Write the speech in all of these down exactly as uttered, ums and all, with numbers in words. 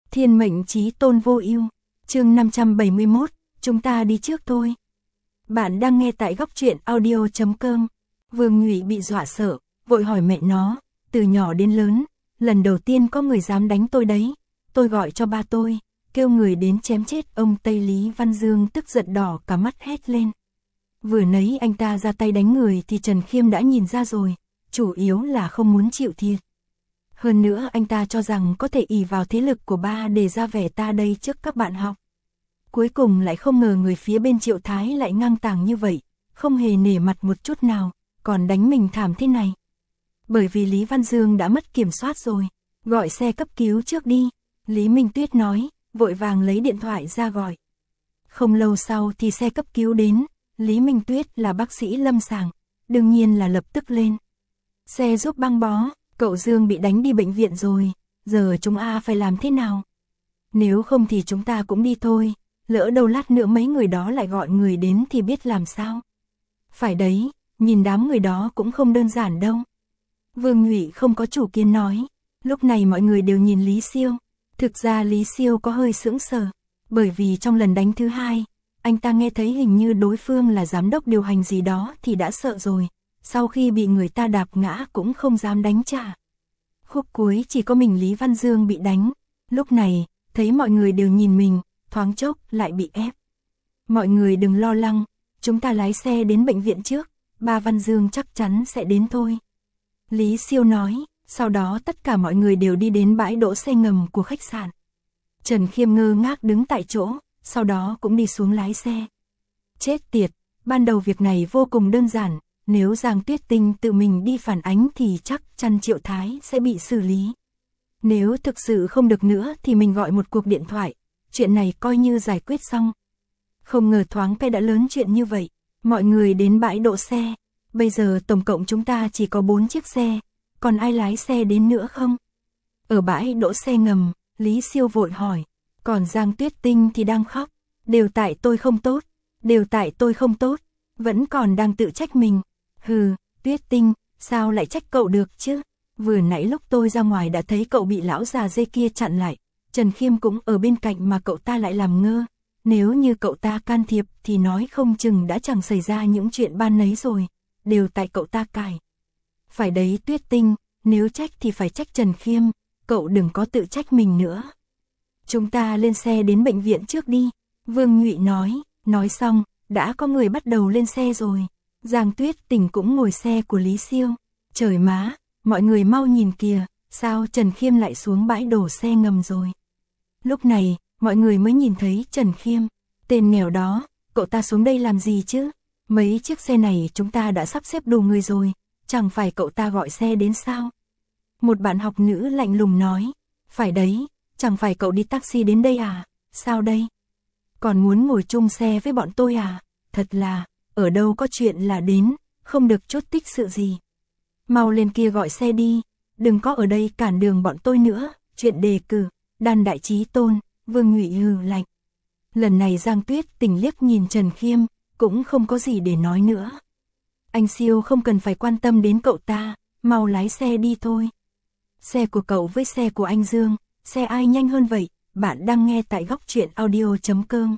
Thiên mệnh chí tôn vô ưu, chương năm trăm bảy mươi mốt, chúng ta đi trước thôi. Bạn đang nghe tại góc truyện audio chấm com. Vương Nhụy bị dọa sợ, vội hỏi mẹ nó, từ nhỏ đến lớn, lần đầu tiên có người dám đánh tôi đấy. Tôi gọi cho ba tôi, kêu người đến chém chết ông Tây. Lý Văn Dương tức giận đỏ cả mắt hét lên. Vừa nấy anh ta ra tay đánh người thì Trần Khiêm đã nhìn ra rồi, chủ yếu là không muốn chịu thiệt. Hơn nữa anh ta cho rằng có thể ỷ vào thế lực của ba để ra vẻ ta đây trước các bạn học. Cuối cùng lại không ngờ người phía bên Triệu Thái lại ngang tàng như vậy, không hề nể mặt một chút nào, còn đánh mình thảm thế này. Bởi vì Lý Văn Dương đã mất kiểm soát rồi, gọi xe cấp cứu trước đi, Lý Minh Tuyết nói, vội vàng lấy điện thoại ra gọi. Không lâu sau thì xe cấp cứu đến, Lý Minh Tuyết là bác sĩ lâm sàng, đương nhiên là lập tức lên. Xe giúp băng bó, cậu Dương bị đánh đi bệnh viện rồi, giờ chúng A phải làm thế nào? Nếu không thì chúng ta cũng đi thôi, lỡ đâu lát nữa mấy người đó lại gọi người đến thì biết làm sao. Phải đấy, nhìn đám người đó cũng không đơn giản đâu. Vương Nhụy không có chủ kiến nói, lúc này mọi người đều nhìn Lý Siêu. Thực ra Lý Siêu có hơi sững sờ, bởi vì trong lần đánh thứ hai, anh ta nghe thấy hình như đối phương là giám đốc điều hành gì đó thì đã sợ rồi. Sau khi bị người ta đạp ngã cũng không dám đánh trả. Khúc cuối chỉ có mình Lý Văn Dương bị đánh. Lúc này, thấy mọi người đều nhìn mình, thoáng chốc lại bị ép. Mọi người đừng lo lắng, chúng ta lái xe đến bệnh viện trước, ba Văn Dương chắc chắn sẽ đến thôi. Lý Siêu nói, sau đó tất cả mọi người đều đi đến bãi đỗ xe ngầm của khách sạn. Trần Khiêm ngơ ngác đứng tại chỗ, sau đó cũng đi xuống lái xe. Chết tiệt, ban đầu việc này vô cùng đơn giản. Nếu Giang Tuyết Tinh tự mình đi phản ánh thì chắc chắn Triệu Thái sẽ bị xử lý. Nếu thực sự không được nữa thì mình gọi một cuộc điện thoại, chuyện này coi như giải quyết xong. Không ngờ thoáng cái đã lớn chuyện như vậy, mọi người đến bãi đỗ xe, bây giờ tổng cộng chúng ta chỉ có bốn chiếc xe, còn ai lái xe đến nữa không? Ở bãi đỗ xe ngầm, Lý Siêu vội hỏi, còn Giang Tuyết Tinh thì đang khóc, đều tại tôi không tốt, đều tại tôi không tốt, vẫn còn đang tự trách mình. Hừ, Tuyết Tinh, sao lại trách cậu được chứ? Vừa nãy lúc tôi ra ngoài đã thấy cậu bị lão già dê kia chặn lại, Trần Khiêm cũng ở bên cạnh mà cậu ta lại làm ngơ. Nếu như cậu ta can thiệp thì nói không chừng đã chẳng xảy ra những chuyện ban nấy rồi, đều tại cậu ta cài. Phải đấy Tuyết Tinh, nếu trách thì phải trách Trần Khiêm, cậu đừng có tự trách mình nữa. Chúng ta lên xe đến bệnh viện trước đi, Vương Nhụy nói, nói xong, đã có người bắt đầu lên xe rồi. Giang Tuyết Tình cũng ngồi xe của Lý Siêu. Trời má, mọi người mau nhìn kìa, sao Trần Khiêm lại xuống bãi đổ xe ngầm rồi. Lúc này, mọi người mới nhìn thấy Trần Khiêm. Tên nghèo đó, cậu ta xuống đây làm gì chứ? Mấy chiếc xe này chúng ta đã sắp xếp đủ người rồi, chẳng phải cậu ta gọi xe đến sao? Một bạn học nữ lạnh lùng nói, phải đấy, chẳng phải cậu đi taxi đến đây à? Sao đây? Còn muốn ngồi chung xe với bọn tôi à? Thật là... Ở đâu có chuyện là đến, không được chốt tích sự gì. Mau lên kia gọi xe đi, đừng có ở đây cản đường bọn tôi nữa. Chuyện đề cử, đan đại chí tôn, Vương Nhụy hừ lạnh. Lần này Giang Tuyết Tình liếc nhìn Trần Khiêm, cũng không có gì để nói nữa. Anh Siêu không cần phải quan tâm đến cậu ta, mau lái xe đi thôi. Xe của cậu với xe của anh Dương, xe ai nhanh hơn vậy? Bạn đang nghe tại góc truyện audio chấm com.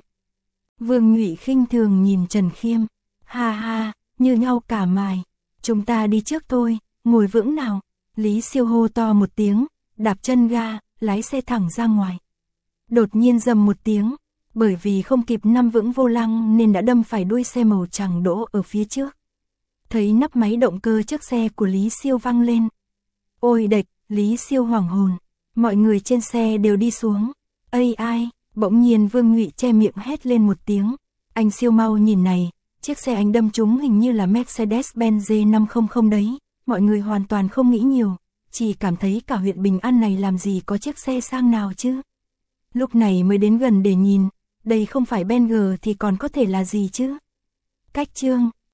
Vương Nhụy khinh thường nhìn Trần Khiêm. Ha ha, như nhau cả mài. Chúng ta đi trước thôi, ngồi vững nào. Lý Siêu hô to một tiếng, đạp chân ga, lái xe thẳng ra ngoài. Đột nhiên rầm một tiếng, bởi vì không kịp nắm vững vô lăng nên đã đâm phải đuôi xe màu trắng đỗ ở phía trước. Thấy nắp máy động cơ trước xe của Lý Siêu văng lên. Ôi đệch, Lý Siêu hoảng hồn. Mọi người trên xe đều đi xuống. Ây ai, bỗng nhiên Vương Nhụy che miệng hét lên một tiếng. Anh Siêu mau nhìn này. Chiếc xe anh đâm trúng hình như là Mercedes-Benz G năm trăm đấy, mọi người hoàn toàn không nghĩ nhiều, chỉ cảm thấy cả huyện Bình An này làm gì có chiếc xe sang nào chứ. Lúc này mới đến gần để nhìn, đây không phải Benz thì còn có thể là gì chứ. Cách chương